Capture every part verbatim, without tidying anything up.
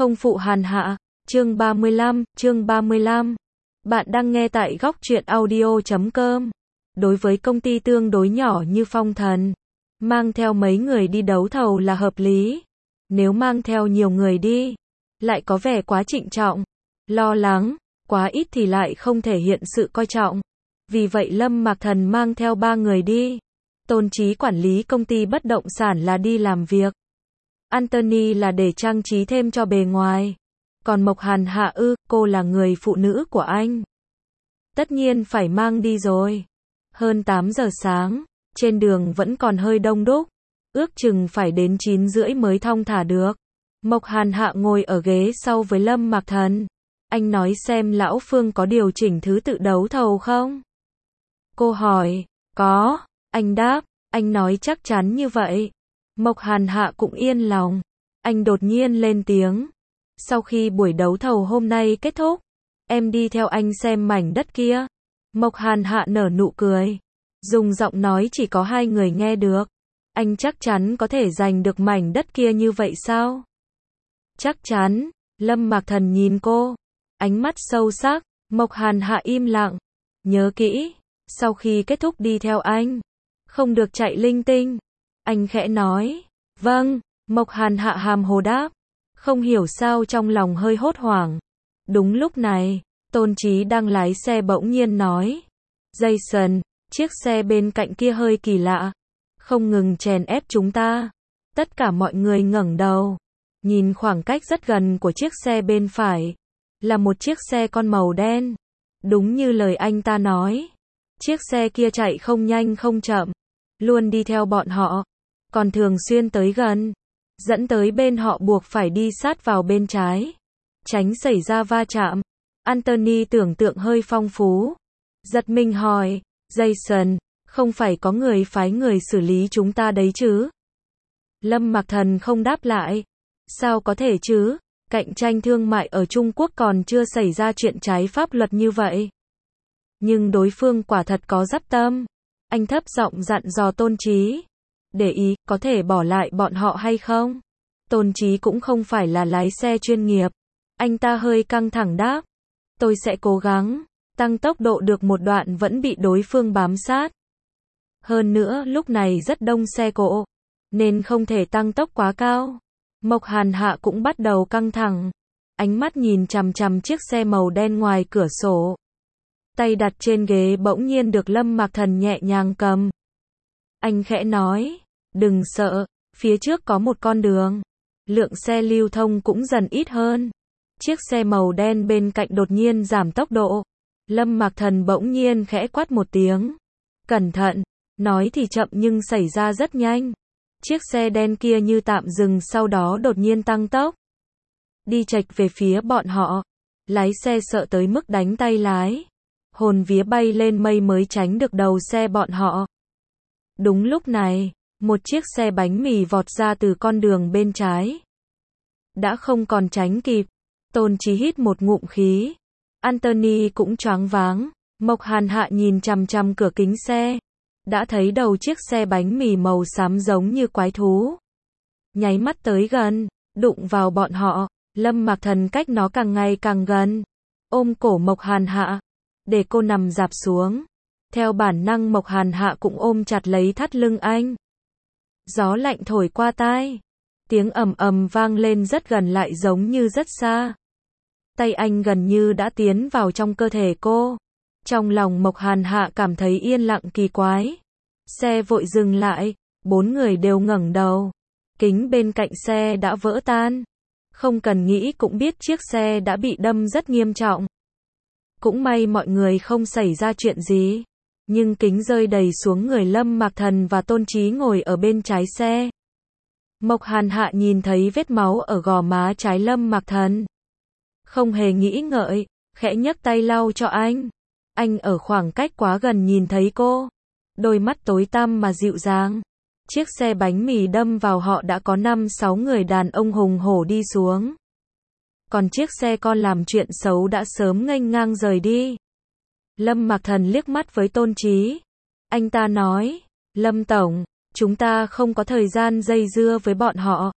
Không phụ hàn hạ. Chương ba mươi lăm, chương ba mươi lăm. Bạn đang nghe tại góc truyện audio chấm com. Đối với công ty tương đối nhỏ như Phong Thần, mang theo mấy người đi đấu thầu là hợp lý. Nếu mang theo nhiều người đi, lại có vẻ quá trịnh trọng, lo lắng, quá ít thì lại không thể hiện sự coi trọng. Vì vậy Lâm Mạc Thần mang theo ba người đi. Tôn Chí quản lý công ty bất động sản là đi làm việc. Anthony là để trang trí thêm cho bề ngoài. Còn Mộc Hàn Hạ ư, cô là người phụ nữ của anh. Tất nhiên phải mang đi rồi. Hơn tám giờ sáng, trên đường vẫn còn hơi đông đúc. Ước chừng phải đến chín rưỡi mới thong thả được. Mộc Hàn Hạ ngồi ở ghế sau với Lâm Mạc Thần. Anh nói xem lão Phương có điều chỉnh thứ tự đấu thầu không? Cô hỏi. Có. Anh đáp. Anh nói chắc chắn như vậy. Mộc Hàn Hạ cũng yên lòng. Anh đột nhiên lên tiếng. Sau khi buổi đấu thầu hôm nay kết thúc, em đi theo anh xem mảnh đất kia. Mộc Hàn Hạ nở nụ cười. Dùng giọng nói chỉ có hai người nghe được. Anh chắc chắn có thể giành được mảnh đất kia như vậy sao? Chắc chắn. Lâm Mạc Thần nhìn cô. Ánh mắt sâu sắc. Mộc Hàn Hạ im lặng. Nhớ kỹ. Sau khi kết thúc đi theo anh. Không được chạy linh tinh. Anh khẽ nói. Vâng. Mộc Hàn Hạ hàm hồ đáp. Không hiểu sao trong lòng hơi hốt hoảng. Đúng lúc này, Tôn Chí đang lái xe bỗng nhiên nói. Jason, chiếc xe bên cạnh kia hơi kỳ lạ. Không ngừng chèn ép chúng ta. Tất cả mọi người ngẩng đầu. Nhìn khoảng cách rất gần của chiếc xe bên phải. Là một chiếc xe con màu đen. Đúng như lời anh ta nói. Chiếc xe kia chạy không nhanh không chậm. Luôn đi theo bọn họ. Còn thường xuyên tới gần. Dẫn tới bên họ buộc phải đi sát vào bên trái. Tránh xảy ra va chạm. Anthony tưởng tượng hơi phong phú. Giật mình hỏi. Jason, không phải có người phái người xử lý chúng ta đấy chứ? Lâm Mạc Thần không đáp lại. Sao có thể chứ? Cạnh tranh thương mại ở Trung Quốc còn chưa xảy ra chuyện trái pháp luật như vậy. Nhưng đối phương quả thật có dắp tâm. Anh thấp giọng dặn dò Tôn Chí. Để ý, có thể bỏ lại bọn họ hay không? Tôn Chí cũng không phải là lái xe chuyên nghiệp. Anh ta hơi căng thẳng đáp. Tôi sẽ cố gắng. Tăng tốc độ được một đoạn vẫn bị đối phương bám sát. Hơn nữa lúc này rất đông xe cộ. Nên không thể tăng tốc quá cao. Mộc Hàn Hạ cũng bắt đầu căng thẳng. Ánh mắt nhìn chằm chằm chiếc xe màu đen ngoài cửa sổ. Tay đặt trên ghế bỗng nhiên được Lâm Mạc Thần nhẹ nhàng cầm. Anh khẽ nói. Đừng sợ, phía trước có một con đường. Lượng xe lưu thông cũng dần ít hơn. Chiếc xe màu đen bên cạnh đột nhiên giảm tốc độ. Lâm Mạc Thần bỗng nhiên khẽ quát một tiếng. Cẩn thận, nói thì chậm nhưng xảy ra rất nhanh. Chiếc xe đen kia như tạm dừng sau đó đột nhiên tăng tốc. Đi chệch về phía bọn họ. Lái xe sợ tới mức đánh tay lái. Hồn vía bay lên mây mới tránh được đầu xe bọn họ. Đúng lúc này, một chiếc xe bánh mì vọt ra từ con đường bên trái. Đã không còn tránh kịp. Tôn Chí hít một ngụm khí. Anthony cũng choáng váng. Mộc Hàn Hạ nhìn chằm chằm cửa kính xe. Đã thấy đầu chiếc xe bánh mì màu xám giống như quái thú. Nháy mắt tới gần, đụng vào bọn họ. Lâm Mạc Thần cách nó càng ngày càng gần. Ôm cổ Mộc Hàn Hạ. Để cô nằm rạp xuống. Theo bản năng Mộc Hàn Hạ cũng ôm chặt lấy thắt lưng anh. Gió lạnh thổi qua tai. Tiếng ầm ầm vang lên rất gần lại giống như rất xa. Tay anh gần như đã tiến vào trong cơ thể cô. Trong lòng Mộc Hàn Hạ cảm thấy yên lặng kỳ quái. Xe vội dừng lại. Bốn người đều ngẩng đầu. Kính bên cạnh xe đã vỡ tan. Không cần nghĩ cũng biết chiếc xe đã bị đâm rất nghiêm trọng. Cũng may mọi người không xảy ra chuyện gì. Nhưng kính rơi đầy xuống người Lâm Mạc Thần và Tôn Chí ngồi ở bên trái xe. Mộc Hàn Hạ nhìn thấy vết máu ở gò má trái Lâm Mạc Thần. Không hề nghĩ ngợi, khẽ nhấc tay lau cho anh. Anh ở khoảng cách quá gần nhìn thấy cô. Đôi mắt tối tăm mà dịu dàng. Chiếc xe bánh mì đâm vào họ đã có năm sáu người đàn ông hùng hổ đi xuống. Còn chiếc xe con làm chuyện xấu đã sớm nghênh ngang rời đi. Lâm Mạc Thần liếc mắt với Tôn Chí. Anh ta nói, Lâm Tổng, chúng ta không có thời gian dây dưa với bọn họ.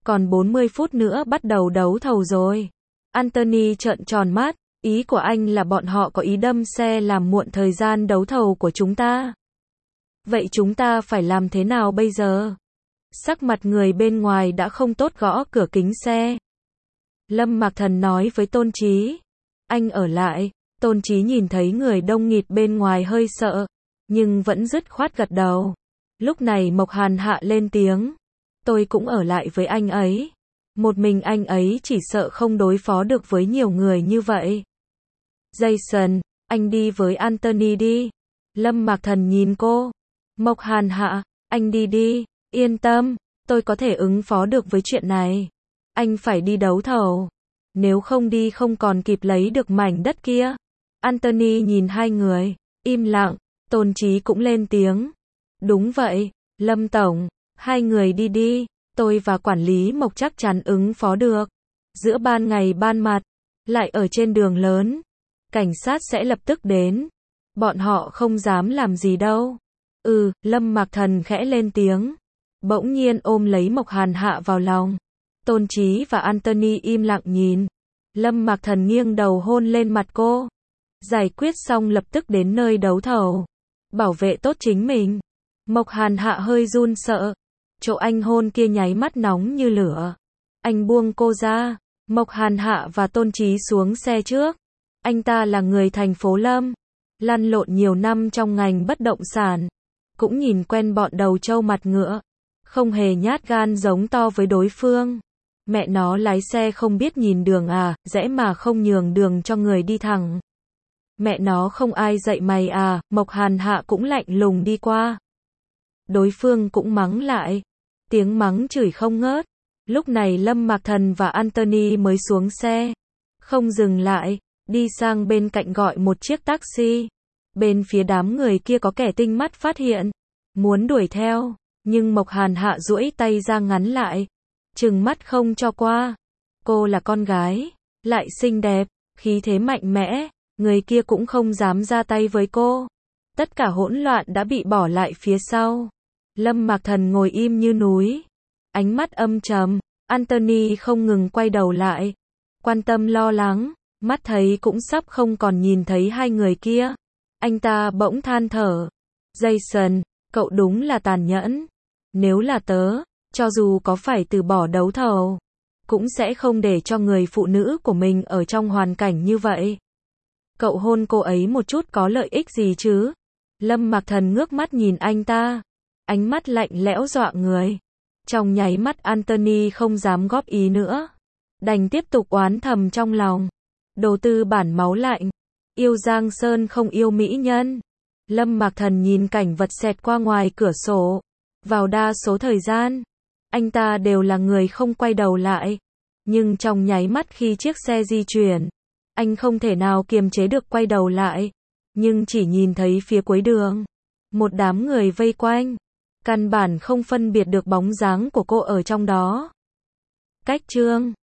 Còn bốn mươi phút nữa bắt đầu đấu thầu rồi. Anthony trợn tròn mắt, ý của anh là bọn họ có ý đâm xe làm muộn thời gian đấu thầu của chúng ta. Vậy chúng ta phải làm thế nào bây giờ? Sắc mặt người bên ngoài đã không tốt gõ cửa kính xe. Lâm Mạc Thần nói với Tôn Chí. Anh ở lại. Tôn Chí nhìn thấy người đông nghịt bên ngoài hơi sợ, nhưng vẫn dứt khoát gật đầu. Lúc này Mộc Hàn Hạ lên tiếng. Tôi cũng ở lại với anh ấy. Một mình anh ấy chỉ sợ không đối phó được với nhiều người như vậy. Jason, anh đi với Anthony đi. Lâm Mạc Thần nhìn cô. Mộc Hàn Hạ, anh đi đi, yên tâm, tôi có thể ứng phó được với chuyện này. Anh phải đi đấu thầu. Nếu không đi không còn kịp lấy được mảnh đất kia. Anthony nhìn hai người, im lặng. Tôn Chí cũng lên tiếng. Đúng vậy, Lâm Tổng, hai người đi đi, tôi và quản lý Mộc chắc chắn ứng phó được. Giữa ban ngày ban mặt, lại ở trên đường lớn, cảnh sát sẽ lập tức đến. Bọn họ không dám làm gì đâu. Ừ, Lâm Mạc Thần khẽ lên tiếng. Bỗng nhiên ôm lấy Mộc Hàn Hạ vào lòng. Tôn Chí và Anthony im lặng nhìn. Lâm Mạc Thần nghiêng đầu hôn lên mặt cô. Giải quyết xong lập tức đến nơi đấu thầu. Bảo vệ tốt chính mình. Mộc Hàn Hạ hơi run sợ. Chỗ anh hôn kia nháy mắt nóng như lửa. Anh buông cô ra. Mộc Hàn Hạ và Tôn Chí xuống xe trước. Anh ta là người thành phố Lâm. Lăn lộn nhiều năm trong ngành bất động sản. Cũng nhìn quen bọn đầu trâu mặt ngựa. Không hề nhát gan giống to với đối phương. Mẹ nó lái xe không biết nhìn đường à, rẽ mà không nhường đường cho người đi thẳng. Mẹ nó không ai dạy mày à, Mộc Hàn Hạ cũng lạnh lùng đi qua. Đối phương cũng mắng lại. Tiếng mắng chửi không ngớt. Lúc này Lâm Mạc Thần và Anthony mới xuống xe. Không dừng lại, đi sang bên cạnh gọi một chiếc taxi. Bên phía đám người kia có kẻ tinh mắt phát hiện. Muốn đuổi theo, nhưng Mộc Hàn Hạ duỗi tay ra ngắn lại. Trừng mắt không cho qua. Cô là con gái, lại xinh đẹp, khí thế mạnh mẽ. Người kia cũng không dám ra tay với cô. Tất cả hỗn loạn đã bị bỏ lại phía sau. Lâm Mạc Thần ngồi im như núi. Ánh mắt âm trầm. Anthony không ngừng quay đầu lại. Quan tâm lo lắng. Mắt thấy cũng sắp không còn nhìn thấy hai người kia. Anh ta bỗng than thở. Jason, cậu đúng là tàn nhẫn. Nếu là tớ, cho dù có phải từ bỏ đấu thầu, cũng sẽ không để cho người phụ nữ của mình ở trong hoàn cảnh như vậy. Cậu hôn cô ấy một chút có lợi ích gì chứ? Lâm Mạc Thần ngước mắt nhìn anh ta. Ánh mắt lạnh lẽo dọa người. Trong nháy mắt Anthony không dám góp ý nữa. Đành tiếp tục oán thầm trong lòng. Đồ tư bản máu lạnh. Yêu Giang Sơn không yêu mỹ nhân. Lâm Mạc Thần nhìn cảnh vật xẹt qua ngoài cửa sổ. Vào đa số thời gian, anh ta đều là người không quay đầu lại. Nhưng trong nháy mắt khi chiếc xe di chuyển, anh không thể nào kiềm chế được quay đầu lại. Nhưng chỉ nhìn thấy phía cuối đường, một đám người vây quanh. Căn bản không phân biệt được bóng dáng của cô ở trong đó. Cách chương